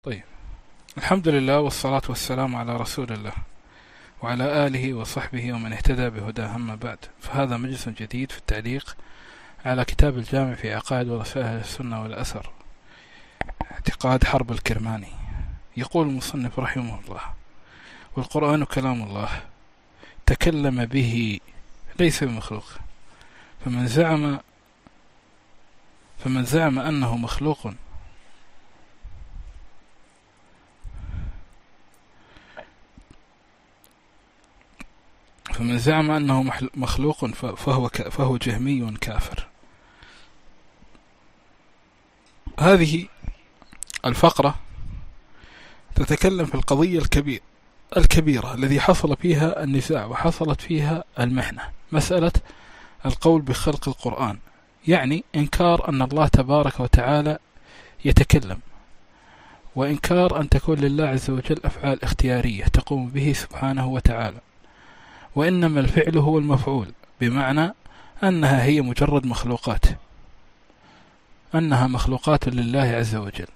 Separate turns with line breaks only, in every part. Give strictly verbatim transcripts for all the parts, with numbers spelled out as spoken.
طيب، الحمد لله والصلاة والسلام على رسول الله وعلى آله وصحبه ومن اهتدى بهداه. أما بعد، فهذا مجلس جديد في التعليق على كتاب الجامع في عقائد ورسائل السنة والأثر، اعتقاد حرب الكرماني. يقول المصنف رحمه الله: والقرآن كلام الله تكلم به ليس بمخلوق، فمن زعم فمن زعم أنه مخلوق فمن زعم أنه مخلوق فهو فهو جهمي كافر. هذه الفقرة تتكلم في القضية الكبيرة الكبيرة الذي حصل فيها النزاع وحصلت فيها المحنة، مسألة القول بخلق القرآن، يعني إنكار أن الله تبارك وتعالى يتكلم، وإنكار أن تكون لله عز وجل أفعال اختيارية تقوم به سبحانه وتعالى، وإنما الفعل هو المفعول، بمعنى أنها هي مجرد مخلوقات، أنها مخلوقات لله عز وجل.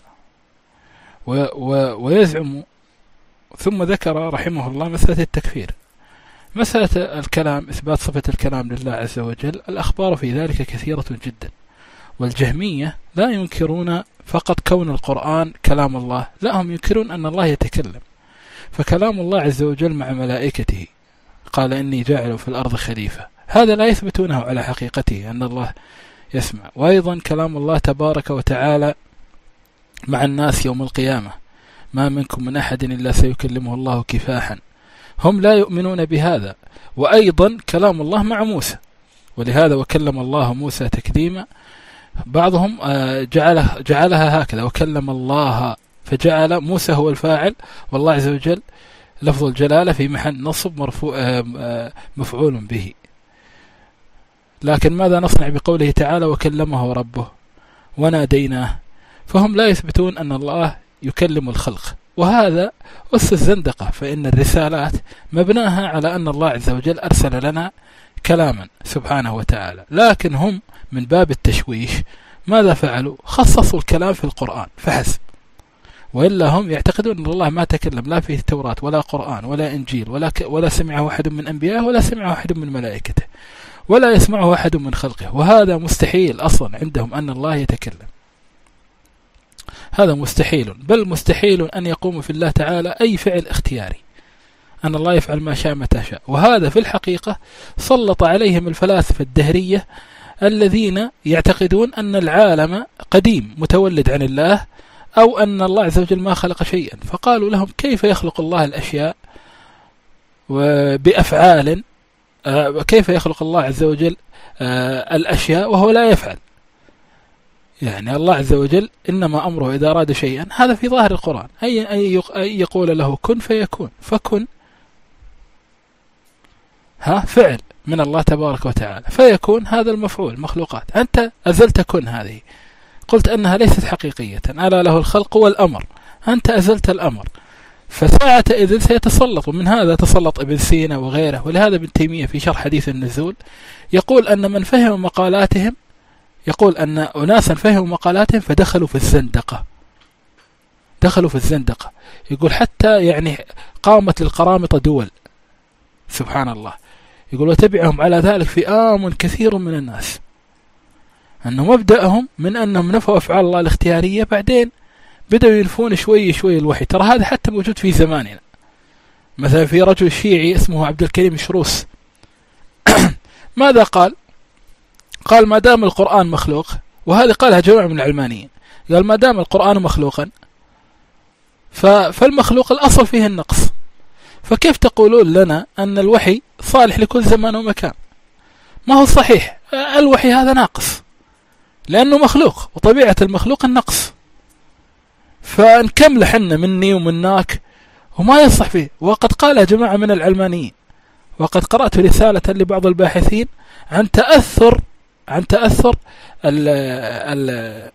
و و ويزعم ثم ذكر رحمه الله مسألة التكفير، مسألة الكلام، إثبات صفة الكلام لله عز وجل. الأخبار في ذلك كثيرة جدا، والجهمية لا ينكرون فقط كون القرآن كلام الله، لا، هم ينكرون أن الله يتكلم. فكلام الله عز وجل مع ملائكته، قال إني جاعل في الأرض خليفة، هذا لا يثبتونه على حقيقته أن الله يسمع. وأيضا كلام الله تبارك وتعالى مع الناس يوم القيامة: ما منكم من أحد إلا سيكلمه الله كفاحا، هم لا يؤمنون بهذا. وأيضا كلام الله مع موسى، ولهذا وكلم الله موسى تكليما. بعضهم جعلها, جعلها هكذا: وكلم الله، فجعل موسى هو الفاعل والله عز وجل لفظ الجلالة في محل نصب مرفوع مفعول به. لكن ماذا نصنع بقوله تعالى: وكلمه ربه وناديناه؟ فهم لا يثبتون أن الله يكلم الخلق، وهذا أس الزندقة، فإن الرسالات مبناها على أن الله عز وجل أرسل لنا كلاما سبحانه وتعالى. لكن هم من باب التشويش ماذا فعلوا؟ خصصوا الكلام في القرآن فحسب، وإلا هم يعتقدون أن الله ما تكلم لا في التوراة ولا قرآن ولا إنجيل ولا, ك... ولا سمعه أحد من أنبيائه ولا سمعه أحد من ملائكته ولا يسمعه أحد من خلقه، وهذا مستحيل أصلا عندهم أن الله يتكلم، هذا مستحيل، بل مستحيل أن يقوم في الله تعالى أي فعل اختياري، أن الله يفعل ما شاء متى شاء. وهذا في الحقيقة سلط عليهم الفلاسفة الدهرية الذين يعتقدون أن العالم قديم متولد عن الله، أو أن الله عز وجل ما خلق شيئا، فقالوا لهم: كيف يخلق الله الأشياء بأفعال، كيف يخلق الله عز وجل الأشياء وهو لا يفعل؟ يعني الله عز وجل إنما أمره إذا أراد شيئا، هذا في ظاهر القرآن، أي يقول له كن فيكون، فكن ها فعل من الله تبارك وتعالى، فيكون هذا المفعول مخلوقات. أنت أزلت كن، هذه قلت أنها ليست حقيقية، ألا له الخلق والأمر، أنت أزلت الأمر، فساعة إذن سيتسلط. ومن هذا تسلط ابن سينا وغيره. ولهذا ابن تيمية في شرح حديث النزول يقول أن من فهم مقالاتهم، يقول أن أناسا فهموا مقالاتهم فدخلوا في الزندقة، دخلوا في الزندقة. يقول حتى يعني قامت للقرامطة دول، سبحان الله. يقول وتبعهم على ذلك فئام كثير من الناس، أنه مبدأهم من أنهم نفوا أفعال الله الاختيارية، بعدين بدأوا ينفون شوي شوي الوحي. ترى هذا حتى موجود في زماننا، مثلا في رجل شيعي اسمه عبد الكريم شروس ماذا قال؟ قال: ما دام القرآن مخلوق، وهذه قالها جماعة من العلمانيين، قال: ما دام القرآن مخلوقا فالمخلوق الأصل فيه النقص، فكيف تقولون لنا أن الوحي صالح لكل زمان ومكان؟ ما هو صحيح، الوحي هذا ناقص لأنه مخلوق، وطبيعة المخلوق النقص، فنكمل حنا مني ومناك وما يصح فيه. وقد قال جماعة من العلمانيين، وقد قرأت رسالة لبعض الباحثين عن تأثر عن تأثر ال ال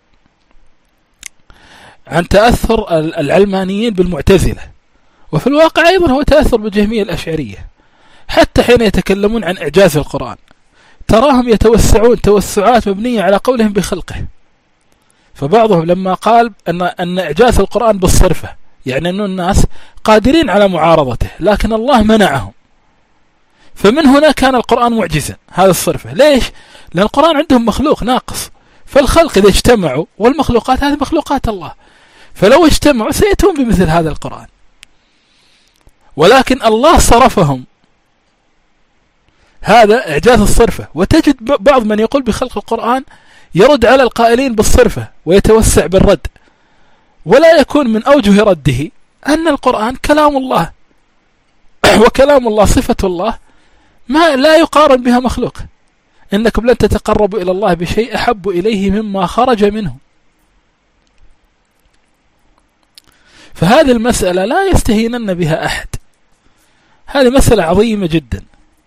عن تأثر العلمانيين بالمعتزلة، وفي الواقع أيضا هو تأثر بالجهمية الأشعرية، حتى حين يتكلمون عن إعجاز القرآن تراهم يتوسعون توسعات مبنية على قولهم بخلقه، فبعضهم لما قال أن, أن إعجاز القرآن بالصرفة يعني أن الناس قادرين على معارضته لكن الله منعهم، فمن هنا كان القرآن معجزا. هذا الصرفة ليش؟ لأن القرآن عندهم مخلوق ناقص، فالخلق إذا اجتمعوا والمخلوقات هذه مخلوقات الله، فلو اجتمعوا سيأتون بمثل هذا القرآن، ولكن الله صرفهم. هذا إعجاز الصرفة. وتجد بعض من يقول بخلق القرآن يرد على القائلين بالصرفة ويتوسع بالرد، ولا يكون من أوجه رده أن القرآن كلام الله، وكلام الله صفة الله ما لا يقارن بها مخلوق. إنكم لن تتقربوا إلى الله بشيء أحب إليه مما خرج منه. فهذه المسألة لا يستهينن بها أحد، هذه مسألة عظيمة جدا.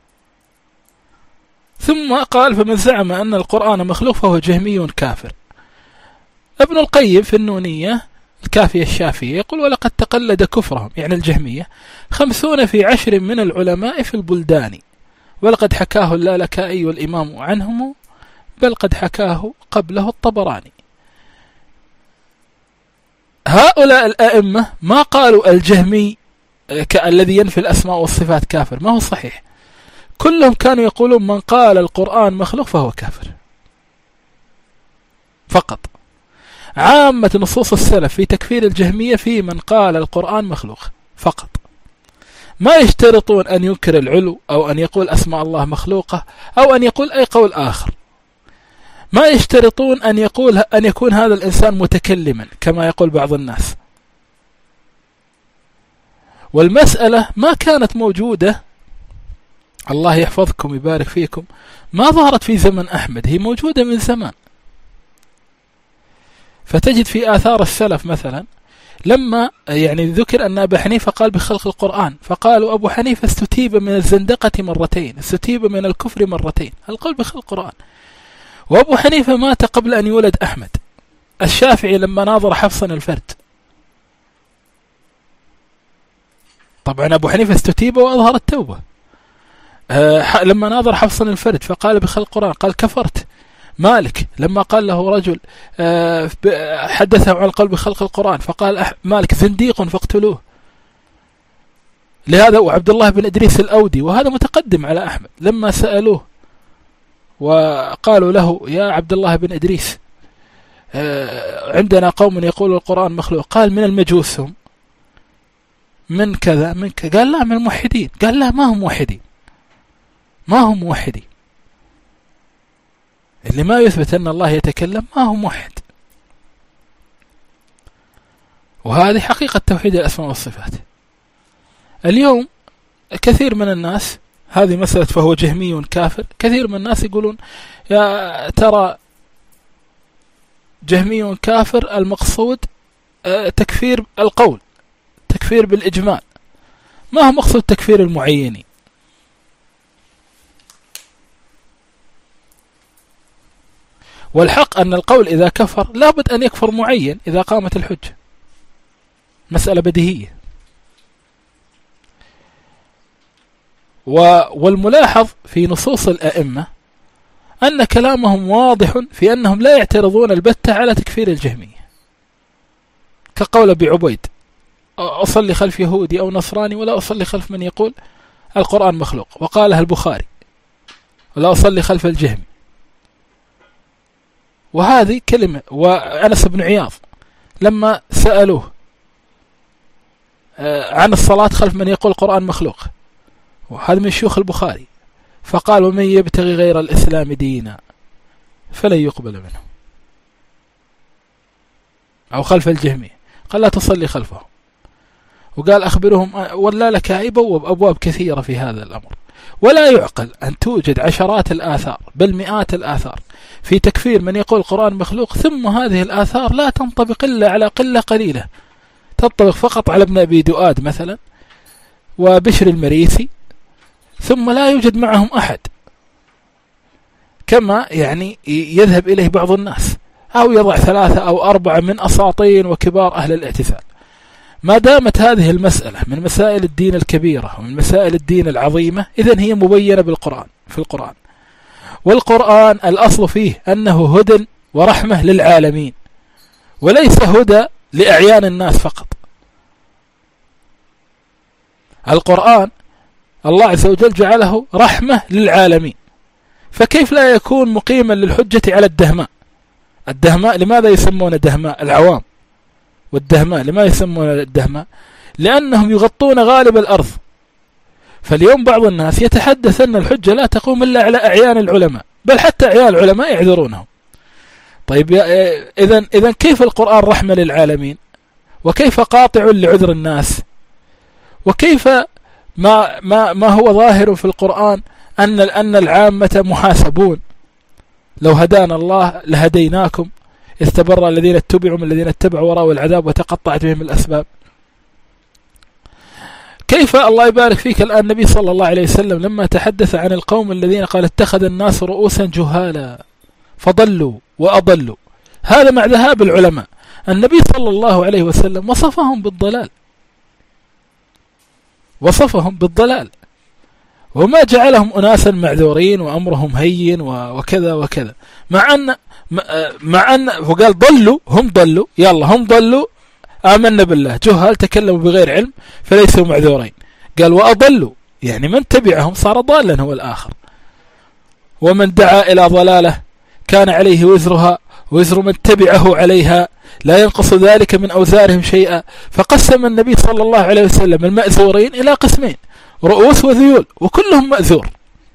ثم قال فمن زعم أن القرآن مخلوق فهو جهمي كافر. ابن القيم في النونية الكافية الشافية يقول ولقد تقلد كفرهم يعني الجهمية خمسون في عشر من العلماء في البلدان، ولقد حكاه اللالكائي والإمام عنهم، بل قد حكاه قبله الطبراني. هؤلاء الأئمة ما قالوا الجهمي كالذي ينفي الأسماء والصفات كافر، ما هو صحيح. كلهم كانوا يقولون من قال القرآن مخلوق فهو كافر فقط. عامة نصوص السلف في تكفير الجهمية في من قال القرآن مخلوق فقط، ما يشترطون أن ينكر العلو أو أن يقول أسماء الله مخلوقة أو أن يقول أي قول آخر، ما يشترطون أن يقول أن يكون هذا الإنسان متكلما كما يقول بعض الناس. والمسألة ما كانت موجودة، الله يحفظكم ويبارك فيكم، ما ظهرت في زمن أحمد، هي موجودة من زمان. فتجد في آثار السلف مثلا لما يعني ذكر أن أبا حنيفة قال بخلق القرآن، فقالوا أبو حنيفة استتيب من الزندقة مرتين، استتيب من الكفر مرتين، القول بخلق القرآن. وأبو حنيفة مات قبل أن يولد أحمد. الشافعي لما ناظر حفصا الفرد، طبعا أبو حنيفة استتيب وأظهر التوبة. أه لما ناظر حفصا الفرد فقال بخلق القرآن قال كفرت. مالك لما قال له رجل أه حدثه عن القول بخلق القرآن فقال مالك زنديق فاقتلوه. لهذا وعبد الله بن إدريس الأودي وهذا متقدم على أحمد لما سألوه وقالوا له يا عبد الله بن إدريس أه عندنا قوم يقول القرآن مخلوق، قال من المجوس هم، من كذا من كذا، قال لا من الموحدين، قال لا ما هم موحدين، ما هم موحدين، اللي ما يثبت أن الله يتكلم ما هو موحد. وهذه حقيقة توحيد الأسماء والصفات. اليوم كثير من الناس، هذه مسألة فهو جهمي كافر، كثير من الناس يقولون يا ترى جهمي كافر المقصود تكفير القول، تكفير بالإجمال، ما هو مقصود تكفير المعينين. والحق أن القول إذا كفر لابد أن يكفر معين إذا قامت الحجة، مسألة بديهية. والملاحظ في نصوص الأئمة أن كلامهم واضح في أنهم لا يعترضون البتة على تكفير الجهمية، كقول أبي عبيد أصلي خلف يهودي أو نصراني ولا أصلي خلف من يقول القرآن مخلوق، وقالها البخاري ولا أصلي خلف الجهمي. وهذه كلمة. وأنس بن عياض لما سألوه عن الصلاة خلف من يقول القرآن مخلوق، وهذا من شيوخ البخاري، فقال ومن يبتغي غير الإسلام دينا فلن يقبل منه، أو خلف الجهمي قال لا تصلي خلفه. وقال أخبرهم ولا لك بوب أبواب كثيرة في هذا الأمر. ولا يعقل أن توجد عشرات الآثار بل مئات الآثار في تكفير من يقول القرآن مخلوق، ثم هذه الآثار لا تنطبق إلا على قلة قليلة، تنطبق فقط على ابن أبي دؤاد مثلا وبشر المريسي، ثم لا يوجد معهم أحد كما يعني يذهب إليه بعض الناس، أو يضع ثلاثة أو أربعة من أساطين وكبار أهل الاعتزال. ما دامت هذه المسألة من مسائل الدين الكبيرة ومن مسائل الدين العظيمة، إذن هي مبينة بالقرآن في القرآن. والقرآن الأصل فيه أنه هدى ورحمة للعالمين، وليس هدى لأعيان الناس فقط. القرآن الله عز وجل جعله رحمة للعالمين، فكيف لا يكون مقيما للحجة على الدهماء؟ الدهماء لماذا يسمون دهماء؟ العوام. والدهماء لماذا يسمون الدهماء؟ لأنهم يغطون غالب الأرض. فاليوم بعض الناس يتحدث أن الحجة لا تقوم إلا على أعيان العلماء، بل حتى أعيان العلماء يعذرونهم. طيب إذن إذن كيف القرآن رحمة للعالمين؟ وكيف قاطع لعذر الناس؟ وكيف ما ما ما هو ظاهر في القرآن أن أن العامة محاسبون؟ لو هدانا الله لهديناكم إذ تبرأ الذين اتبعوا من الذين اتبعوا ورأوا العذاب وتقطعت بهم الأسباب. كيف الله يبارك فيك الآن النبي صلى الله عليه وسلم لما تحدث عن القوم الذين قال اتخذ الناس رؤوسا جهالا فضلوا وأضلوا، هذا مع ذهاب العلماء. النبي صلى الله عليه وسلم وصفهم بالضلال، وصفهم بالضلال، وما جعلهم أناسا معذورين وأمرهم هين وكذا وكذا، مع أن مع أن وقال ضلوا، هم ضلوا، يلا هم ضلوا، آمنا بالله، جهال تكلموا بغير علم فليسوا معذورين. قال وأضلوا، يعني من تبعهم صار ضالا هو الآخر. ومن دعا إلى ضلاله كان عليه وزرها وزر من تبعه عليها لا ينقص ذلك من أوزارهم شيئا. فقسم النبي صلى الله عليه وسلم المأزورين إلى قسمين، رؤوس وذيول، وكلهم مأزور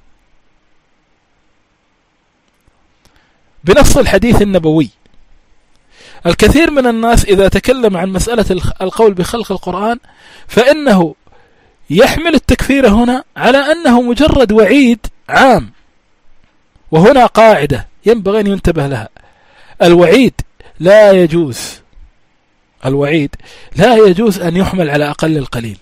بنص الحديث النبوي. الكثير من الناس إذا تكلم عن مسألة القول بخلق القرآن فإنه يحمل التكفير هنا على أنه مجرد وعيد عام، وهنا قاعدة ينبغي أن ينتبه لها: الوعيد لا يجوز الوعيد لا يجوز أن يحمل على أقل القليل،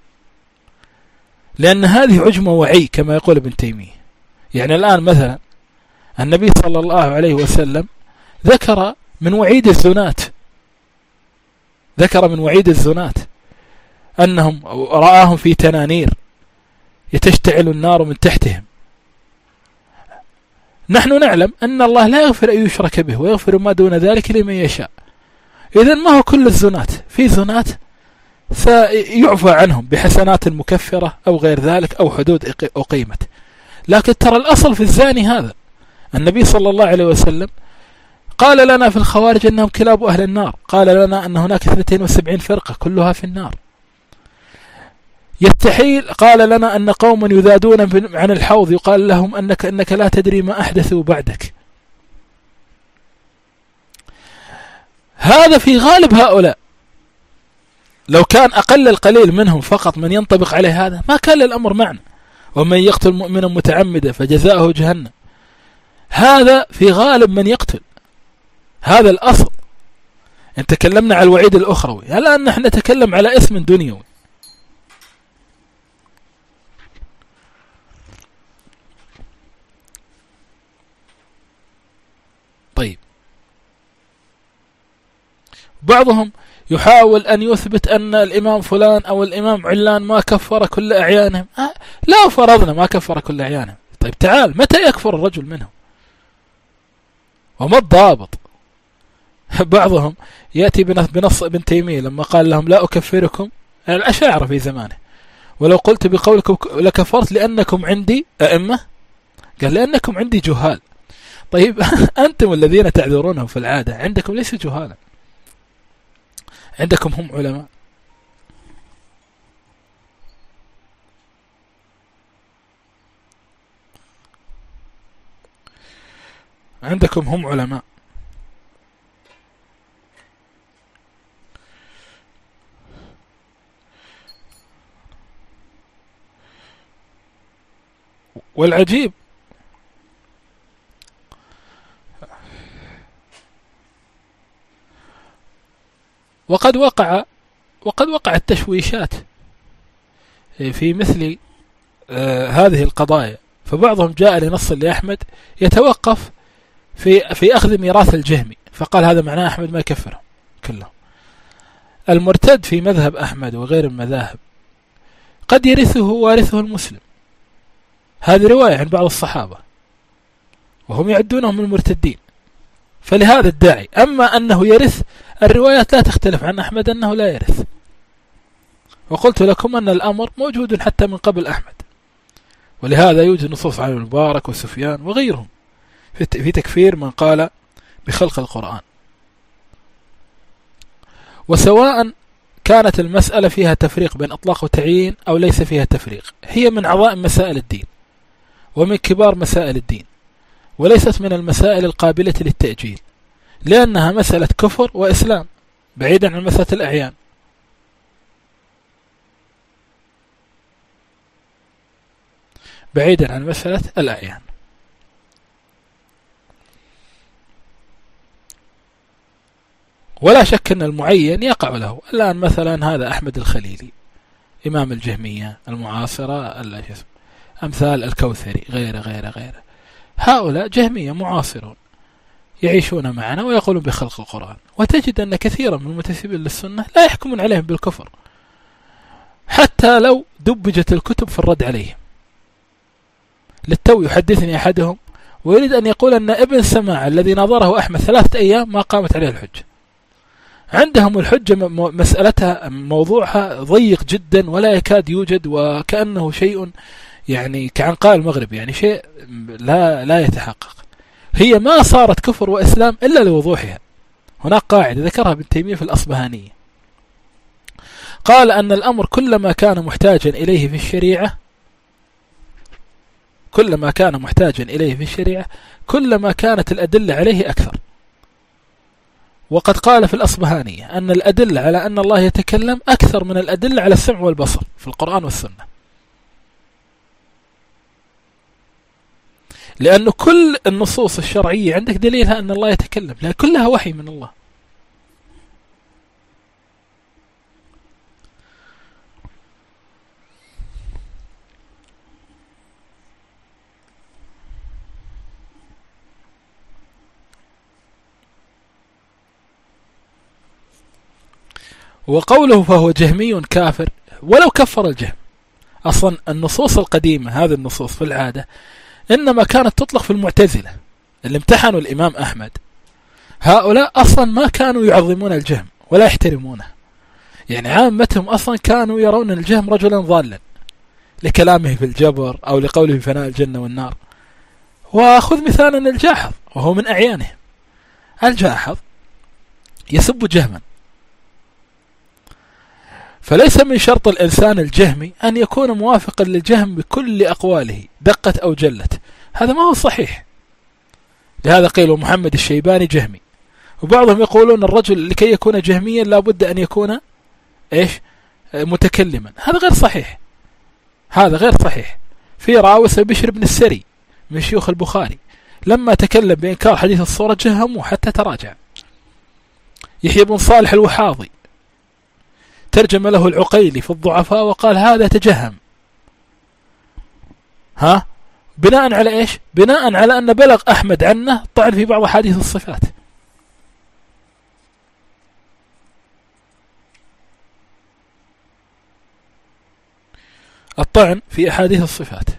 لأن هذه عجمة وعي كما يقول ابن تيمية. يعني الآن مثلا النبي صلى الله عليه وسلم ذكر من وعيد الزنات ذكر من وعيد الزنات أنهم رآهم في تنانير يتشتعل النار من تحتهم. نحن نعلم أن الله لا يغفر أن يشرك به ويغفر ما دون ذلك لمن يشاء. إذن ما هو كل الزنات، في زنات سيعفى عنهم بحسنات مكفرة أو غير ذلك أو حدود أقيمت. لكن ترى الأصل في الزاني هذا. النبي صلى الله عليه وسلم قال لنا في الخوارج أنهم كلاب أهل النار، قال لنا أن هناك اثنتين وسبعين فرقة كلها في النار. يستحيل قال لنا أن قوما يذادون عن الحوض يقال لهم أنك, أنك لا تدري ما أحدثوا بعدك. هذا في غالب هؤلاء. لو كان أقل القليل منهم فقط من ينطبق عليه هذا ما كان الأمر معنا. ومن يقتل مؤمنا متعمدا فجزاؤه جهنم، هذا في غالب من يقتل، هذا الأصل. إن تكلمنا على الوعيد الأخروي، الآن نحن نتكلم على اسم دنيوي. طيب، بعضهم يحاول أن يثبت أن الإمام فلان أو الإمام علان ما كفر كل أعيانهم. آه لا، فرضنا ما كفر كل أعيانهم. طيب تعال، متى يكفر الرجل منهم؟ وما الضابط؟ بعضهم يأتي بنص ابن تيمية لما قال لهم لا أكفركم، الأشاعرة في زمانه، ولو قلت بقولكم لكفرت لأنكم عندي أئمة، قال لأنكم عندي جهال. طيب أنتم الذين تعذرونهم في العادة، عندكم ليس جهالا، عندكم هم علماء. عندكم هم علماء. والعجيب وقد وقع وقد وقعت تشويشات في مثل آه هذه القضايا. فبعضهم جاء لنص لأحمد يتوقف في في أخذ ميراث الجهمي، فقال هذا معناه أحمد ما يكفرهم كلهم. المرتد في مذهب أحمد وغير المذاهب قد يرثه وارثه المسلم، هذه رواية عن بعض الصحابة وهم يعدونهم من المرتدين، فلهذا الداعي. أما أنه يرث الروايات لا تختلف عن أحمد أنه لا يرث، وقلت لكم أن الأمر موجود حتى من قبل أحمد، ولهذا يوجد نصوص عن المبارك وسفيان وغيرهم في تكفير من قال بخلق القرآن. وسواء كانت المسألة فيها تفريق بين إطلاق وتعيين أو ليس فيها تفريق، هي من عظائم مسائل الدين ومن كبار مسائل الدين، وليست من المسائل القابلة للتأجيل، لأنها مسألة كفر وإسلام بعيدا عن مسألة الأعيان. بعيدا عن مسألة الأعيان. ولا شك أن المعين يقع له. الآن مثلا هذا أحمد الخليلي إمام الجهمية المعاصرة، أمثال الكوثري غيره غيره غيره، هؤلاء جهمية معاصرون يعيشون معنا ويقولون بخلق القرآن، وتجد أن كثيرا من المنتسبين للسنة لا يحكمون عليهم بالكفر حتى لو دبجت الكتب في الرد عليهم. للتو يحدثني أحدهم ويريد أن يقول أن ابن سماع الذي نظره أحمد ثلاثة أيام ما قامت عليه الحجة. عندهم الحجة مسألتها موضوعها ضيق جدا ولا يكاد يوجد، وكأنه شيء يعني كعنقاء المغرب، يعني شيء لا لا يتحقق. هي ما صارت كفر وإسلام إلا لوضوحها. هناك قاعدة ذكرها ابن تيمية في الأصبهانية، قال أن الأمر كلما كان محتاجا إليه في الشريعة كلما كان محتاجا إليه في الشريعة كلما كانت الأدلة عليه أكثر. وقد قال في الأصبهانية أن الأدلة على أن الله يتكلم أكثر من الأدلة على السمع والبصر في القرآن والسنة، لأن كل النصوص الشرعية عندك دليلها أن الله يتكلم، لأن كلها وحي من الله. وقوله فهو جهمي كافر، ولو كفر الجهم. أصلا النصوص القديمة هذه النصوص في العادة إنما كانت تطلق في المعتزلة اللي امتحنوا الإمام أحمد. هؤلاء أصلا ما كانوا يعظمون الجهم ولا يحترمونه، يعني عامتهم أصلا كانوا يرون الجهم رجلا ضالا لكلامه في الجبر أو لقوله في فناء الجنة والنار. وأخذ مثالا الجاحظ وهو من أعيانهم. الجاحظ يسب جهما، فليس من شرط الإنسان الجهمي أن يكون موافقا للجهم بكل أقواله دقت أو جلت، هذا ما هو صحيح. لهذا قيل محمد الشيباني جهمي، وبعضهم يقولون الرجل لكي يكون جهميا لا بد أن يكون إيش متكلما، هذا غير صحيح. هذا غير صحيح. في راوس بشر بن السري من شيوخ البخاري لما تكلم بإنكار حديث الصورة جهموه حتى تراجع. يحيى بن صالح الوحاضي ترجم له العقيلي في الضعفاء وقال هذا تجهم. ها بناء على إيش؟ بناء على أن بلغ أحمد عنه طعن في بعض حديث الصفات. الطعن في أحاديث الصفات.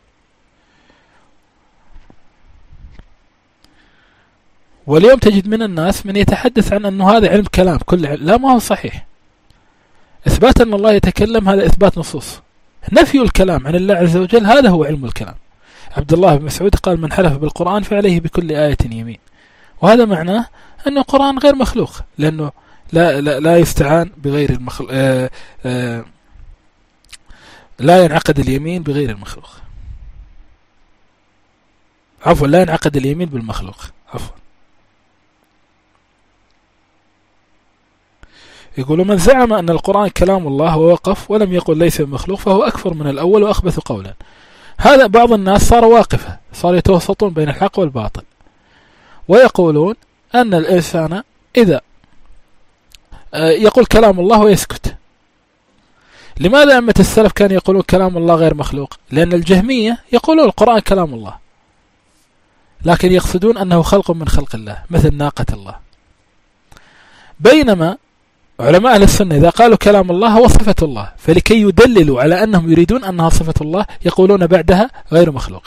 واليوم تجد من الناس من يتحدث عن أنه هذا علم كلام كل علم. لا، ما هو صحيح. إثبات أن الله يتكلم هذا إثبات نصوص. نفي الكلام عن الله عز وجل هذا هو علم الكلام. عبد الله بن مسعود قال من حلف بالقرآن فعليه بكل آية يمين، وهذا معناه أن القرآن غير مخلوق، لأنه لا, لا, لا يستعان بغير المخلوق، آآ آآ لا ينعقد اليمين بغير المخلوق. عفوا لا ينعقد اليمين بالمخلوق. عفوا. يقول من زعم أن القرآن كلام الله ووقف ولم يقل ليس بمخلوق فهو أكفر من الأول وأخبث قولا. هذا بعض الناس صار واقفة، صار يتوسطون بين الحق والباطل، ويقولون أن الإنسان إذا يقول كلام الله ويسكت. لماذا أمة السلف كانوا يقولون كلام الله غير مخلوق؟ لأن الجهمية يقولون القرآن كلام الله، لكن يقصدون أنه خلق من خلق الله مثل ناقة الله. بينما علماء أهل السنة إذا قالوا كلام الله هو صفة الله، فلكي يدللوا على أنهم يريدون أنها صفة الله يقولون بعدها غير مخلوق.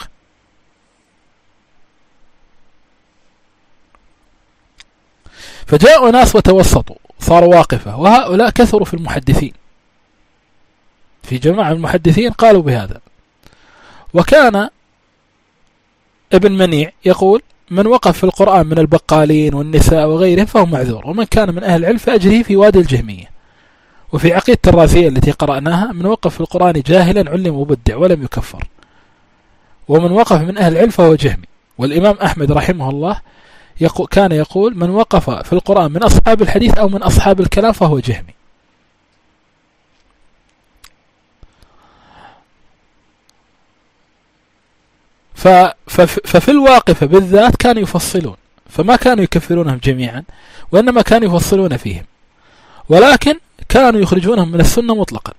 فجاءوا ناس وتوسطوا صاروا واقفة، وهؤلاء كثروا في المحدثين، في جماعة المحدثين قالوا بهذا. وكان ابن منيع يقول: من وقف في القرآن من البقالين والنساء وغيرهم فهو معذور، ومن كان من أهل العلم فأجره في وادي الجهمية. وفي عقيدة الرازية التي قرأناها: من وقف في القرآن جاهلا علم مبدع ولم يكفر، ومن وقف من أهل العلم فهو جهمي. والإمام أحمد رحمه الله يقول كان يقول: من وقف في القرآن من أصحاب الحديث أو من أصحاب الكلام فهو جهمي. ففي الواقفة بالذات كانوا يفصلون، فما كانوا يكفرونهم جميعا، وإنما كانوا يفصلون فيهم، ولكن كانوا يخرجونهم من السنة مطلقا.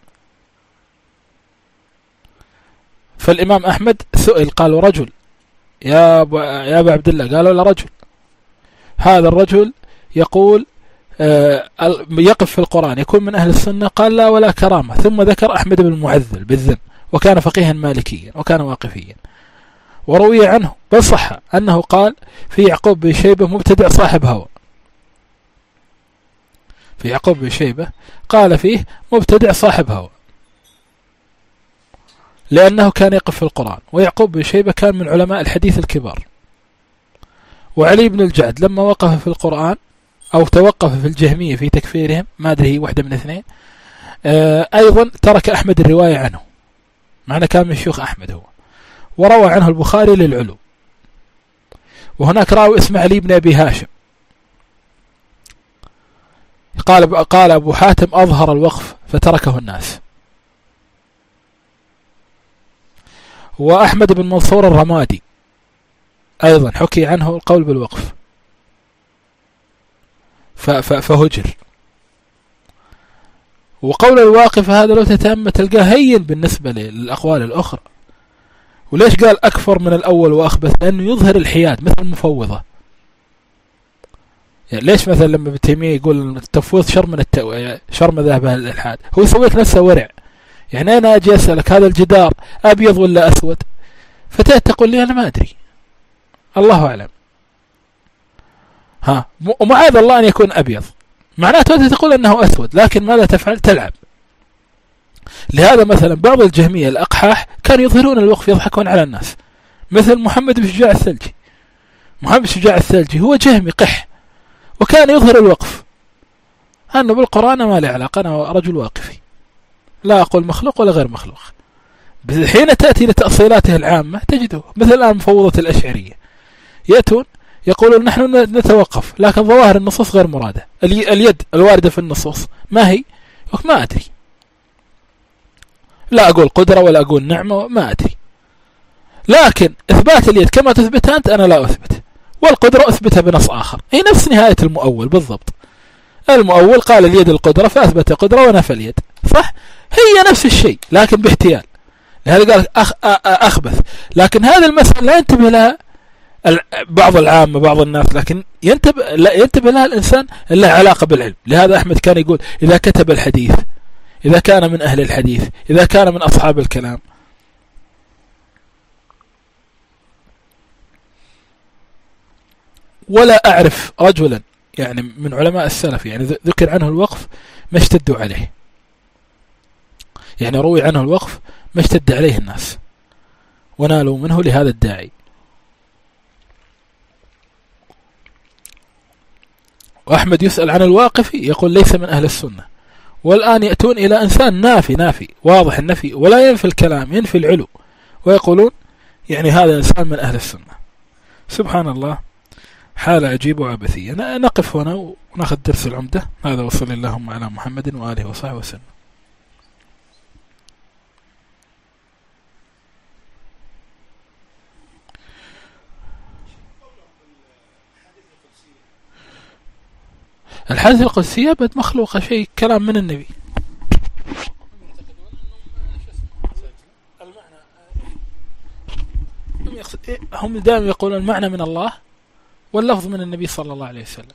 فالإمام أحمد سئل قالوا: رجل يا أبو يا أبو عبد الله، قالوا: لا رجل، هذا الرجل يقول آه يقف في القرآن يكون من أهل السنة؟ قال: لا ولا كرامة. ثم ذكر أحمد بن المعذل بالذم، وكان فقيها مالكيا وكان واقفيا. وروي عنه بل صح أنه قال في يعقوب بن شيبة: مبتدع صاحب هوى. في يعقوب بن شيبة قال فيه: مبتدع صاحب هوى، لأنه كان يقف في القرآن. ويعقوب بن شيبة كان من علماء الحديث الكبار. وعلي بن الجعد لما وقف في القرآن أو توقف في الجهمية في تكفيرهم، ما أدري واحدة من اثنين، آه أيضا ترك أحمد الرواية عنه، معنى كان من شيوخ أحمد هو، وروى عنه البخاري للعلو. وهناك راوي اسمه علي بن أبي هاشم قال قال أبو حاتم: أظهر الوقف فتركه الناس. وأحمد بن منصور الرمادي أيضا حكي عنه القول بالوقف فهجر. وقول الواقف هذا لو تتأمل تلقاه هين بالنسبة للأقوال الأخرى. وليش قال أكثر من الأول وأخبث؟ لأنه يظهر الحياد مثل المفوضة. يعني ليش مثلا لما ابن تيمية يقول التفويض شر من التأويل، شر مذهب أهل الإلحاد، هو يسويك نفسه ورع. يعني أنا أجي أسألك هذا الجدار أبيض ولا أسود، فتأتي تقول لي أنا ما أدري، الله أعلم. ها، ومعاذ الله أن يكون أبيض، معناته أنت تقول أنه أسود، لكن ماذا تفعل؟ تلعب. لهذا مثلا بعض الجهمية الأقحاح كانوا يظهرون الوقف يضحكون على الناس، مثل محمد بن شجاع الثلجي. محمد بن شجاع الثلجي هو جهمي قح، وكان يظهر الوقف أنه بالقرآن ما له علاقة، أنا رجل واقفي لا أقول مخلوق ولا غير مخلوق. حين تأتي لتأصيلاته العامة تجده مثل الآن مفوضة الأشعرية يأتون يقولون نحن نتوقف، لكن ظواهر النصوص غير مرادة. اليد الواردة في النصوص ما هي؟ ما أدري، لا أقول قدرة ولا أقول نعمة، ما أدري. لكن إثبات اليد كما تثبتها أنت أنا لا أثبت، والقدرة أثبتها بنص آخر، هي نفس نهاية المؤول بالضبط. المؤول قال اليد القدرة فأثبت قدرة ونفى اليد، صح؟ هي نفس الشيء لكن باحتيال. لهذا قال أخ أخبث. لكن هذه المسألة لا ينتبه لها بعض العامة بعض الناس، لكن ينتبه لا ينتبه لها الإنسان اللي علاقة بالعلم. لهذا أحمد كان يقول إذا كتب الحديث، إذا كان من أهل الحديث، إذا كان من أصحاب الكلام. ولا أعرف رجلا يعني من علماء السلف يعني ذكر عنه الوقف ما اشتدوا عليه، يعني روي عنه الوقف ما اشتد عليه الناس ونالوا منه لهذا الداعي. وأحمد يسأل عن الواقف يقول ليس من أهل السنة، والآن يأتون إلى إنسان نافي نافي واضح النفي ولا ينفي الكلام، ينفي العلو، ويقولون يعني هذا إنسان من أهل السنة. سبحان الله، حالة عجيبة وعبثية. نقف هنا ونأخذ درس العمدة. هذا وصلى اللهم على محمد وآله وصحبه وسلم. الحديث القدسية بد مخلوقة، شيء كلام من النبي. هم دائما يقولون المعنى من الله واللفظ من النبي صلى الله عليه وسلم.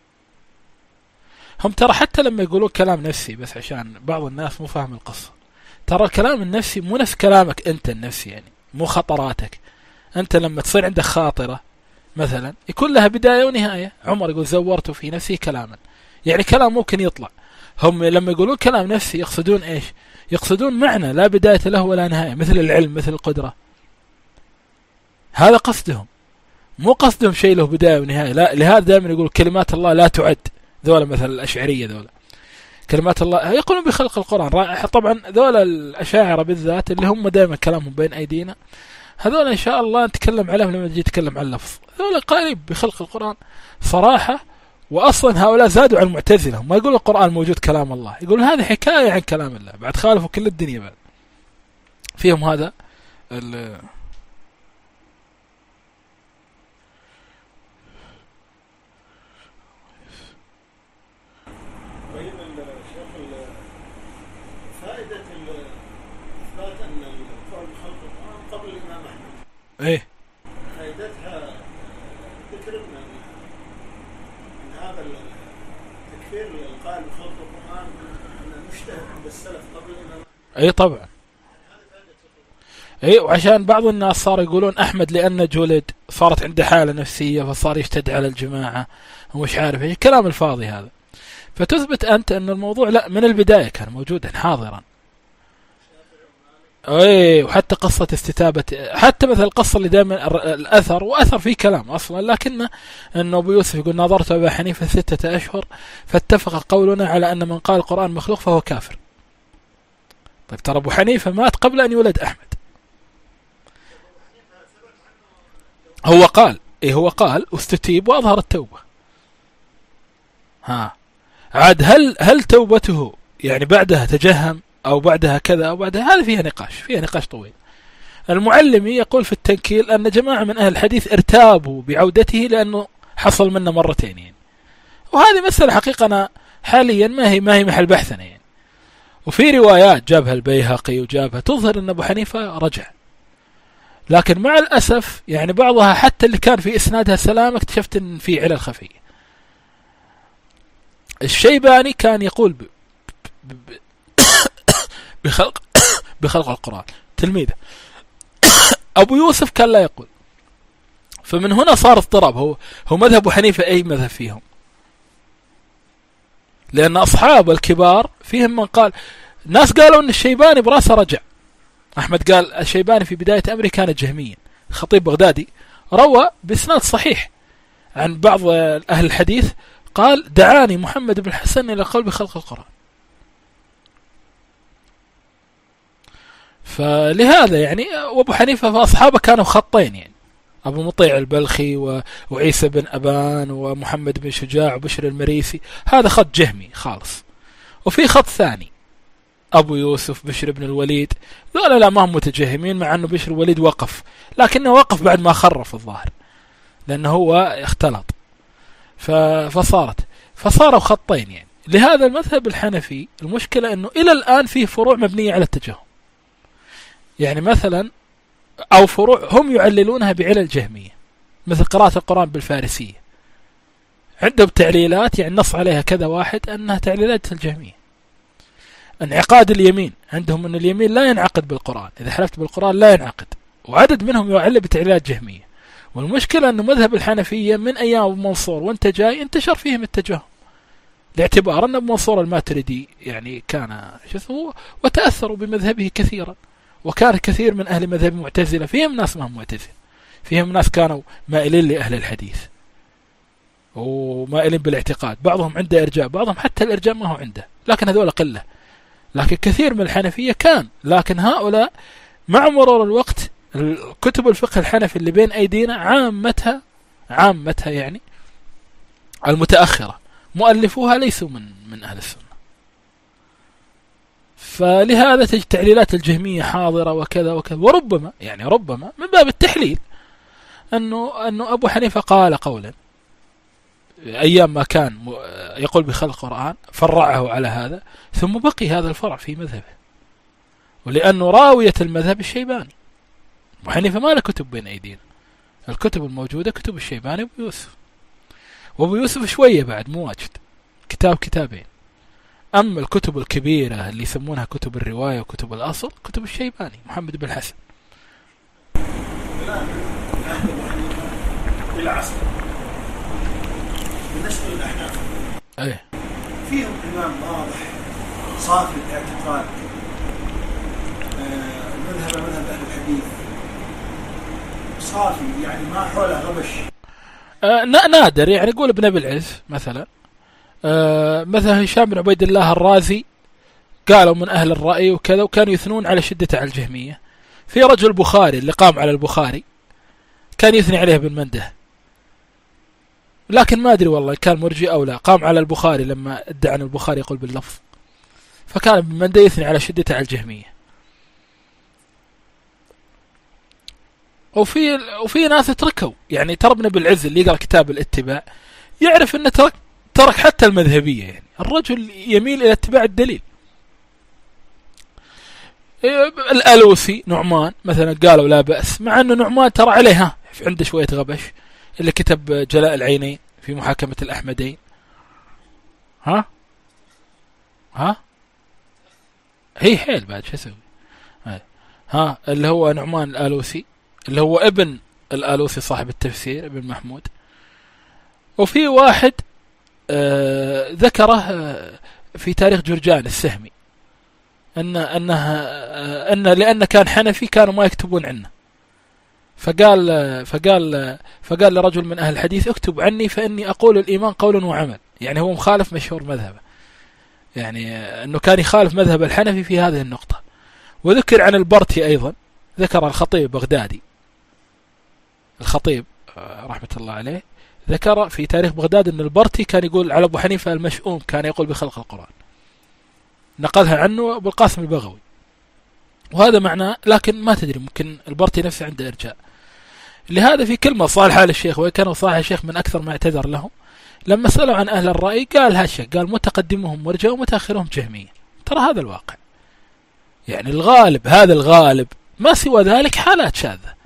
هم ترى حتى لما يقولون كلام نفسي، بس عشان بعض الناس مو فاهم القصة، ترى الكلام النفسي مو نفس كلامك أنت النفسي، يعني مو خطراتك أنت. لما تصير عندك خاطرة مثلا يكون لها بداية ونهاية. عمر يقول زورت في نفسي كلاما، يعني كلام ممكن يطلع. هم لما يقولون كلام نفسي يقصدون إيش؟ يقصدون معنى لا بداية له ولا نهاية، مثل العلم مثل القدرة، هذا قصدهم، مو قصدهم شيء له بداية ونهاية. لا، لهذا دائما يقول كلمات الله لا تعد، ذولا مثل الأشعرية، ذولا كلمات الله يقولون بخلق القرآن رائع. طبعا ذولا الأشاعرة بالذات اللي هم دائما كلامهم بين أيدينا، هذول إن شاء الله نتكلم عليهم لما نجي نتكلم عن اللفظ. هذول قائلين بخلق القرآن صراحة، وأصلا هؤلاء زادوا على المعتزلة، ما يقولوا القرآن موجود كلام الله، يقولون هذه حكاية عن كلام الله، بعد خالفوا كل الدنيا بعد فيهم هذا ال
فائدة إثبات أن القول بخلق القرآن قبل الإمام أحمد،
إيه
فائدتها ذكر أن هذا التكفير القائل بخلق القرآن أنه مجتهد عند السلف قبل الإمام.
إيه طبعا، إيه وعشان بعض الناس صار يقولون أحمد لأنه جولد صارت عنده حالة نفسية فصار يشتد على الجماعة ومش عارف إيش الكلام الفاضي هذا. فتثبت أنت أن الموضوع لا، من البداية كان موجودا حاضرا. ايه، وحتى قصة استتابة، حتى مثل القصة اللي دائما الأثر، وأثر فيه كلام أصلا، لكن أنه أبو يوسف يقول ناظرت أبا حنيفة ستة أشهر فاتفق قولنا على أن من قال القرآن مخلوق فهو كافر. طيب ترى أبو حنيفة مات قبل أن يولد أحمد. هو قال إيه هو قال استتيب وأظهر التوبة. ها عاد هل هل توبته يعني بعدها تجهم أو بعدها كذا أو بعدها، هذا فيها نقاش، فيها نقاش طويل. المعلمي يقول في التنكيل أن جماعة من أهل الحديث ارتابوا بعودته لأنه حصل منه مرتين يعني. وهذه مسألة حقيقة أنا حاليا ما هي ما هي محل بحثنا يعني. وفي روايات جابها البيهقي وجابها تظهر أن أبو حنيفة رجع، لكن مع الأسف يعني بعضها حتى اللي كان في إسنادها سلام اكتشفت أن في علل خفية. الشيباني كان يقول ب... ب... ب... بخلق بخلق القرآن تلميذه. أبو يوسف كان لا يقول. فمن هنا صار اضطراب. هو هو مذهب أبو حنيفة أي مذهب فيهم، لأن أصحاب الكبار فيهم من قال، ناس قالوا أن الشيباني براسه رجع. أحمد قال الشيباني في بداية أمره كان جهميا. خطيب بغدادي روى بإسناد صحيح عن بعض أهل الحديث قال دعاني محمد بن الحسن إلى القول بخلق القرآن. فلهذا يعني وابو حنيفة فأصحابه كانوا خطين يعني، أبو مطيع البلخي و... وعيسى بن أبان ومحمد بن شجاع وبشر المريسي، هذا خط جهمي خالص. وفي خط ثاني أبو يوسف بشر بن الوليد، ذولا لا ما هم متجهمين، مع أنه بشر الوليد وقف، لكنه وقف بعد ما خرف الظاهر لأنه هو اختلط. ف... فصارت فصاروا خطين يعني. لهذا المذهب الحنفي المشكلة أنه إلى الآن فيه فروع مبنية على التجهم، يعني مثلا أو فروع هم يعللونها بعلل جهمية، مثل قراءة القرآن بالفارسية عندهم تعليلات يعني نص عليها كذا واحد أنها تعليلات الجهمية. انعقاد اليمين عندهم أن اليمين لا ينعقد بالقرآن، إذا حلفت بالقرآن لا ينعقد، وعدد منهم يعلل بتعليلات جهمية. والمشكلة أنه مذهب الحنفية من أيام أبو منصور وانت جاي انتشر فيهم التجهم، لاعتبار أن أبو منصور الماتريدي يعني كان شو وتأثروا بمذهبه كثيرا، وكان كثير من أهل مذهب معتزلة فيهم ناس ما هم معتزلة، فيهم ناس كانوا مائلين لأهل الحديث ومائلين بالاعتقاد، بعضهم عنده إرجاء، بعضهم حتى الإرجاء ما هو عنده، لكن هذول قلة. لكن كثير من الحنفية كان، لكن هؤلاء مع مرور الوقت كتب الفقه الحنفي اللي بين أيدينا عامتها عامتها يعني المتأخرة مؤلفوها ليسوا من من أهل السنة. فلهذا تجد تعليلات الجهمية حاضرة وكذا وكذا، وربما يعني ربما من باب التحليل أنه أنه أبو حنيفة قال قولا أيام ما كان يقول بخلق القرآن فرعه على هذا، ثم بقي هذا الفرع في مذهبه، ولأنه راوية المذهب الشيباني. أبو حنيفة ما له كتب بين أيدينا، الكتب الموجودة كتب الشيباني وأبو يوسف، وأبو يوسف شوية بعد مو واجد، كتاب كتابين. أما الكتب الكبيرة اللي يسمونها كتب الرواية وكتب الأصل كتب الشيباني محمد بن الحسن.
بالعصر بالنسبة للأحناف
أيه
فيهم إمام واضح صافي الاعتقاد مذهب مذهب أهل الحديث صافي يعني ما حوله غبش.
آه نادر يعني يقول ابن أبي العز مثلا آه مثلا هشام بن عبيد الله الرازي قالوا من أهل الرأي وكذا وكانوا يثنون على شدته على الجهمية. في رجل البخاري اللي قام على البخاري كان يثني عليه بن منده لكن ما أدري والله كان مرجئ أو لا. قام على البخاري لما ادعى أن البخاري يقول باللفظ فكان بن منده يثني على شدته على الجهمية. وفي وفي ناس تركوا يعني ترى ابن أبي العز اللي يقرأ كتاب الاتباع يعرف أنه ترك ترك حتى المذهبية. يعني الرجل يميل إلى اتباع الدليل. الألوسي نعمان مثلا قالوا لا بأس مع أنه نعمان ترى عليها عنده شوية غبش اللي كتب جلاء العينين في محاكمة الأحمدين. ها ها هي حيل بعد شو اسوي. ها اللي هو نعمان الألوسي اللي هو ابن الألوسي صاحب التفسير ابن محمود. وفي واحد آه ذكره آه في تاريخ جرجان السهمي أن أنها آه أن لأن كان حنفي كانوا ما يكتبون عنه فقال آه فقال آه فقال لرجل من أهل الحديث اكتب عني فإني أقول الإيمان قول وعمل. يعني هو مخالف مشهور مذهبه يعني آه أنه كان يخالف مذهب الحنفي في هذه النقطة. وذكر عن البرتي أيضا ذكر الخطيب بغدادي الخطيب رحمة الله عليه ذكر في تاريخ بغداد أن البرتي كان يقول على أبو حنيفة المشؤوم كان يقول بخلق القرآن نقلها عنه أبو القاسم البغوي وهذا معناه لكن ما تدري ممكن البرتي نفسه عنده إرجاء. لهذا في كلمة صالحة للشيخ وكان صالح الشيخ من أكثر ما اعتذر لهم لما سألوا عن أهل الرأي قال هالشيء قال متقدمهم مرجئة ومتأخرهم جهمية. ترى هذا الواقع يعني الغالب هذا الغالب ما سوى ذلك حالات شاذة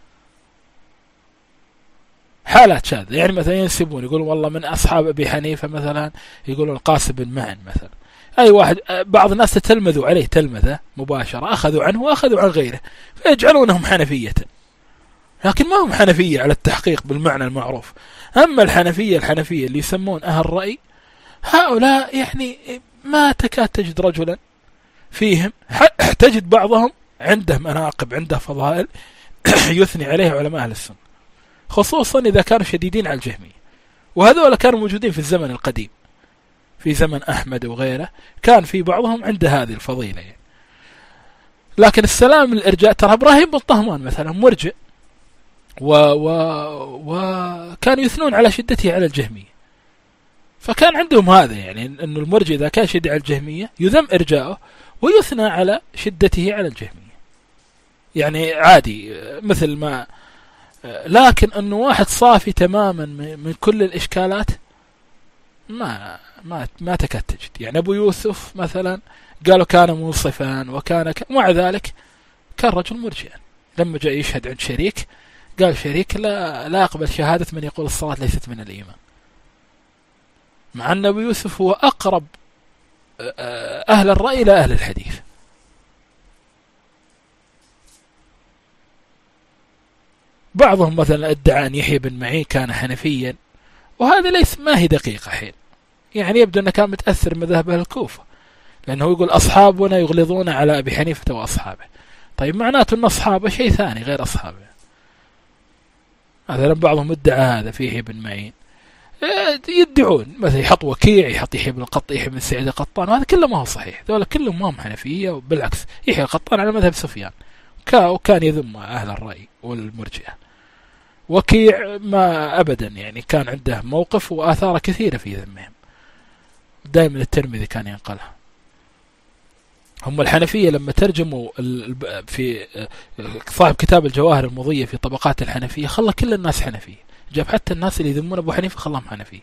حالات شاذة. يعني مثلا ينسبون يقولون والله من أصحاب أبي حنيفة مثلا يقولون القاسم بن معن مثلا أي واحد بعض الناس تلمذوا عليه تلمذة مباشرة أخذوا عنه وأخذوا عن غيره فيجعلونهم حنفية لكن ما هم حنفية على التحقيق بالمعنى المعروف. أما الحنفية الحنفية اللي يسمون أهل الرأي هؤلاء يعني ما تكاد تجد رجلا فيهم تجد بعضهم عنده مناقب عنده فضائل يثني عليه علماء أهل السنة خصوصا إذا كانوا شديدين على الجهمية. وهذول كانوا موجودين في الزمن القديم في زمن أحمد وغيره كان في بعضهم عنده هذه الفضيلة يعني. لكن السلام الإرجاء ترى إبراهيم بن طهمان مثلا مرجئ و... و... وكانوا يثنون على شدته على الجهمية فكان عندهم هذا يعني أن المرجئ إذا كان شديد على الجهمية يذم إرجاؤه ويثنى على شدته على الجهمية يعني عادي مثل ما. لكن أنه واحد صافي تماما من كل الإشكالات ما ما ما تكاد تجد. يعني أبو يوسف مثلا قالوا كان منصفا وكان ك... مع ذلك كان رجل مرجئا لما جاء يشهد عند شريك قال شريك لا لا أقبل شهادة من يقول الصلاة ليست من الإيمان مع أن أبو يوسف هو أقرب أهل الرأي إلى أهل الحديث. بعضهم مثلا ادعى أن يحيى بن معين كان حنفيا وهذا ليس ما هي دقيقة حين يعني يبدو أنه كان متأثر مذهب أهل الكوفة لأنه يقول أصحابنا يغلظون على أبي حنيفة وأصحابه. طيب معناته أن أصحابه شيء ثاني غير أصحابه. مثلا بعضهم ادعى هذا في يحيى بن معين يدعون مثلا يحط وكيع يحط يحيى بن القطان يحيى بن سعيد القطان وهذا كله ما هو صحيح. ذولا كلهم ما هم حنفية وبالعكس يحيى القطان على مذهب سفيان وكان يذم أهل الرأي والمرجئة. وكيع ما أبدا يعني كان عنده موقف وآثار كثيرة في ذمهم دائما الترمذي كان ينقلها. هم الحنفية لما ترجموا في صاحب كتاب الجواهر المضية في طبقات الحنفية خلى كل الناس حنفية جاب حتى الناس اللي يذمون أبو حنيفة خلاهم حنفية.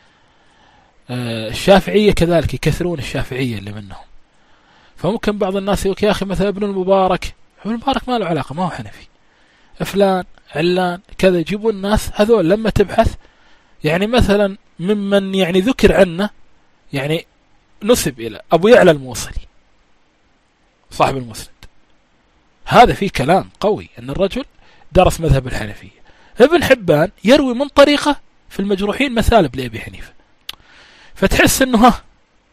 الشافعية كذلك يكثرون الشافعية اللي منهم. فممكن بعض الناس يقول يا أخي مثلا ابن المبارك ابن المبارك ما له علاقة ما هو حنفي فلان علان كذا يجيبون الناس هذول لما تبحث يعني مثلا ممن يعني ذكر عنه يعني نسب إلى أبو يعلى الموصلي صاحب المسند هذا فيه كلام قوي أن الرجل درس مذهب الحنفية ابن حبان يروي من طريقه في المجروحين مثالب لأبي حنيفة، فتحس انه ها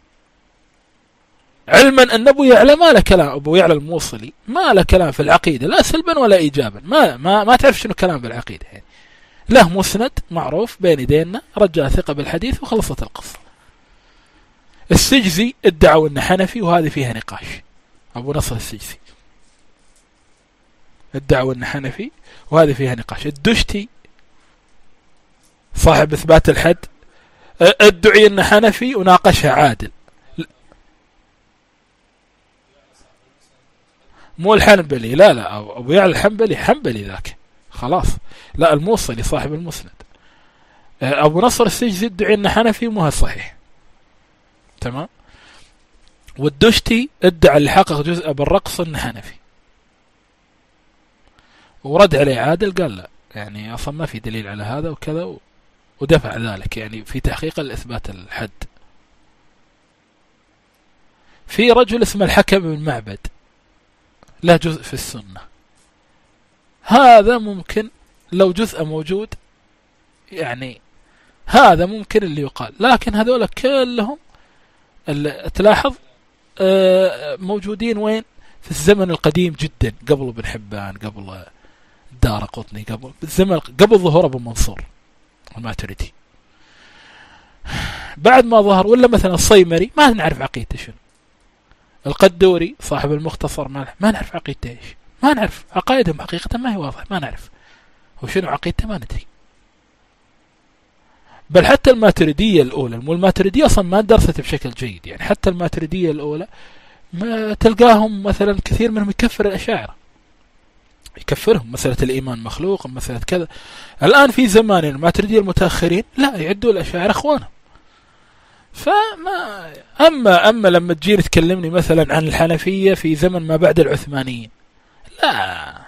علما ان ابو يعلى ما له كلام، ابو يعلى الموصلي ما له كلام في العقيده لا سلبا ولا ايجابا، ما ما ما تعرف شنو كلام بالعقيده يعني. له مسند معروف بين يدينا، رجال ثقه بالحديث وخلصت القصه. السجزي ادعوا انه حنفي وهذه فيها نقاش، ابو نصر السجزي ادعوا انه حنفي وهذه فيها نقاش. الدشتي صاحب اثبات الحد ادعي انه حنفي وناقشها عادل، مو الحنبلي، لا لا ابو يعلى الحنبلي حنبلي ذاك خلاص، لا الموصلي صاحب المسند. ابو نصر السجزي ادعي انه حنفي ومو صحيح، تمام. والدشتي ادعى اللي حقق جزء بالرقص انه حنفي، ورد عليه عادل قال لا يعني اصلا ما في دليل على هذا وكذا، ودفع ذلك يعني في تحقيق الاثبات الحد. في رجل اسمه الحكم بن معبد له جزء في السنة، هذا ممكن لو جزء موجود يعني هذا ممكن اللي يقال، لكن هذول كلهم اللي تلاحظ موجودين وين؟ في الزمن القديم جدا، قبل ابن حبان، قبل الدارقطني، قبل الزمن قبل ظهور ابو منصور الماتريدي. بعد ما ظهر ولا مثلا الصيمري ما نعرف عقيدته شنو، القدوري صاحب المختصر ما نعرف عقيدته ايش، ما نعرف عقائدهم حقيقة ما هي واضحة، ما نعرف وشنو عقيدته ما ندري. بل حتى الماتريدية الأولى، الماتريدية أصلا ما درست بشكل جيد يعني، حتى الماتريدية الأولى ما تلقاهم مثلا كثير منهم يكفر الأشاعرة، يكفرهم مسألة الإيمان مخلوق، مسألة كذا. الآن في زمان الماتريدية المتأخرين لا يعدوا الأشاعرة أخوانهم. فما أما أما لما تجيني تكلمني مثلا عن الحنفية في زمن ما بعد العثمانيين، لا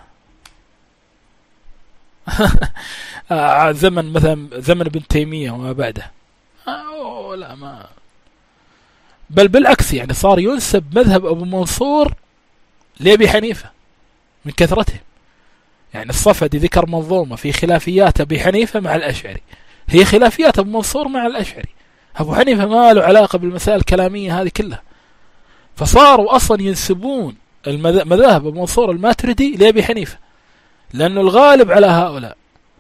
زمن مثلا زمن ابن تيمية وما بعده، أوه لا ما، بل بالعكس يعني صار ينسب مذهب أبو منصور لأبي حنيفة من كثرته. يعني الصفدي ذكر منظومة في خلافيات أبي حنيفة مع الأشعري، هي خلافيات أبو منصور مع الأشعري، أبو حنيفة ما له علاقة بالمسائل الكلامية هذه كلها. فصاروا أصلا ينسبون المذاهب أبو منصور الماتريدي لأبي حنيفة، لأنه الغالب على هؤلاء.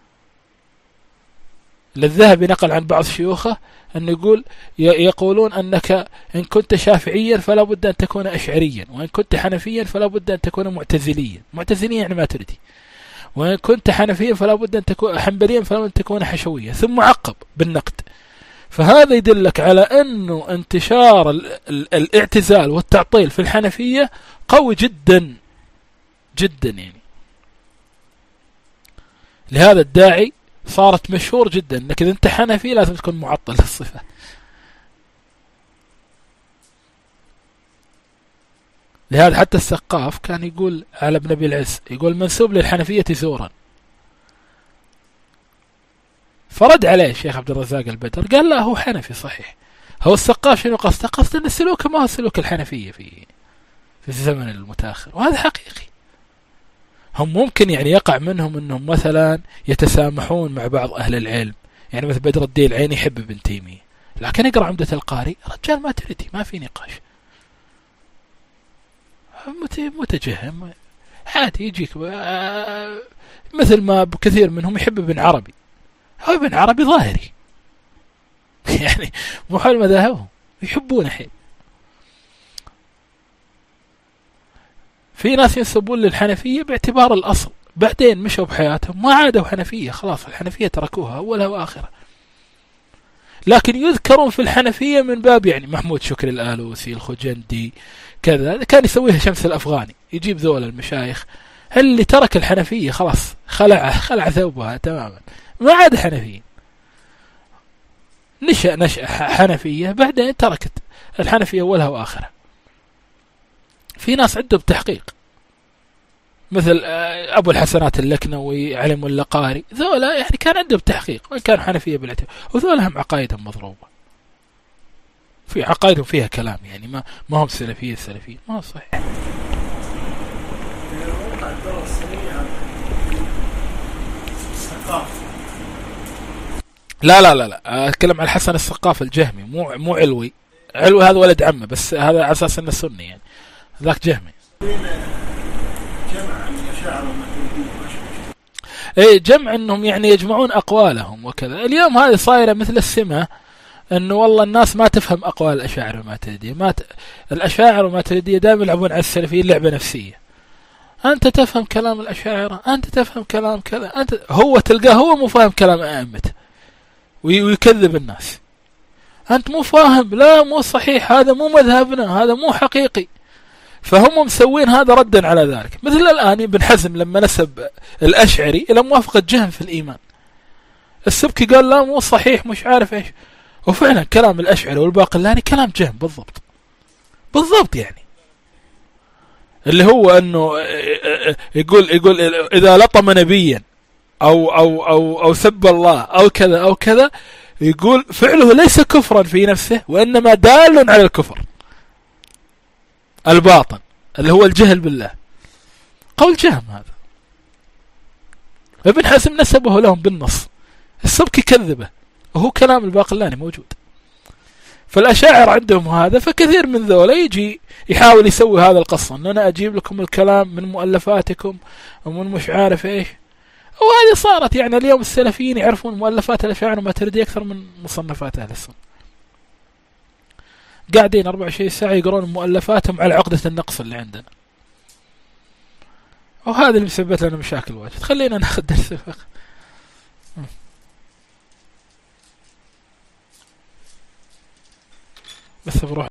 للذهبي نقل عن بعض شيوخه أن يقول يقولون أنك إن كنت شافعيا فلا بد أن تكون أشعريا، وإن كنت حنفيا فلا بد أن تكون معتزليا، معتزليا يعني ماتريدي، وإن كنت حنفيا فلا بد أن تكون حنبليا فلا بد أن تكون حشويا، ثم عقب بالنقد. فهذا يدلك على أنه انتشار ال ال الاعتزال والتعطيل في الحنفية قوي جدا جدا يعني. لهذا الداعي صارت مشهور جدا انك اذا انت حنفي لازم تكون معطل للصفة. لهذا حتى السقاف كان يقول على ابن ابي العز، يقول منسوب للحنفية زورا. فرد عليه الشيخ عبد الرزاق البدر قال لا هو حنفي صحيح. هو السقاف شنو قصده؟ قصده ان السلوك ما هو سلوك الحنفية في في الزمن المتاخر، وهذا حقيقي. هم ممكن يعني يقع منهم انهم مثلا يتسامحون مع بعض اهل العلم، يعني مثل بدر الدين العيني يحب ابن تيمية، لكن يقرأ عمدة القاري رجال ما تردي ما في نقاش، متجهم عادي يجيك، مثل ما كثير منهم يحب ابن عربي، هو ابن عربي ظاهري يعني مو حول مذاهبهم يحبون حين. في ناس ينسبون للحنفية باعتبار الأصل، بعدين مشوا بحياتهم ما عادوا حنفية، خلاص الحنفية تركوها أولها وآخرها. لكن يذكرون في الحنفية من باب يعني محمود شكري الآلوسي، الخجندي كذا، كان يسويها شمس الأفغاني، يجيب ذول المشايخ اللي ترك الحنفية خلاص، خلع خلع ثوبها تماما، ما عاد حنفيين. نشأ نشأ حنفية بعدين تركت الحنفية أولها وآخرها. في ناس عندهم تحقيق مثل أبو الحسنات اللكنوي، علم اللقاري، ذولا يعني كان عندهم تحقيق وإن كانوا حنفية بالاعتبار، وذولا هم عقائدهم مضروبة، في عقائدهم فيها كلام يعني ما ما هم سلفية السلفية ما هو صحيح.
السقاف.
لا لا لا لا أتكلم عن الحسن السقاف الجهمي، مو مو علوي. علوي هذا ولد عمه، بس هذا على أساس إنه سني يعني، ذاك جهمي.
جمع الأشاعرة والماتريدية.
إيه جمع إنهم يعني يجمعون أقوالهم وكذا. اليوم هذه صايرة مثل السمة، إنه والله الناس ما تفهم أقوال الأشاعرة والماتريدية. ما ت... الأشاعرة والماتريدية دائما يلعبون على السلفيين لعبة نفسية. أنت تفهم كلام الأشاعرة، أنت تفهم كلام كذا، أنت هو تلقاه هو مو فاهم كلام أئمته ويكذب الناس. أنت مو فاهم، لا مو صحيح، هذا مو مذهبنا، هذا مو حقيقي. فهم مسوين هذا ردا على ذلك. مثل الآن ابن حزم لما نسب الأشعري إلى موافقة جهم في الإيمان، السبكي قال لا مو صحيح مش عارف إيش، وفعلا كلام الأشعري والباقلاني كلام جهم بالضبط بالضبط. يعني اللي هو أنه يقول يقول إذا لطم نبيا أو أو أو أو سب الله أو كذا أو كذا، يقول فعله ليس كفرا في نفسه، وإنما دال على الكفر الباطن اللي هو الجهل بالله. قول جهم هذا. ابن حزم نسبه لهم بالنص، السبكي كذبه، وهو كلام الباقلاني موجود. فالأشاعر عندهم هذا، فكثير من ذولا يجي يحاول يسوي هذا القصة، أن أنا أجيب لكم الكلام من مؤلفاتكم ومن مش عارف إيش. وهذه صارت يعني اليوم السلفيين يعرفون مؤلفات الأشاعرة والماتريدية أكثر من مصنفات أهل السنة. قاعدين أربعة وعشرين ساعة يقرون مؤلفاتهم على عقدة النقص اللي عندنا، وهذا اللي مسبب لنا مشاكل واجد. خلينا ناخذ درس الفقه بس بروح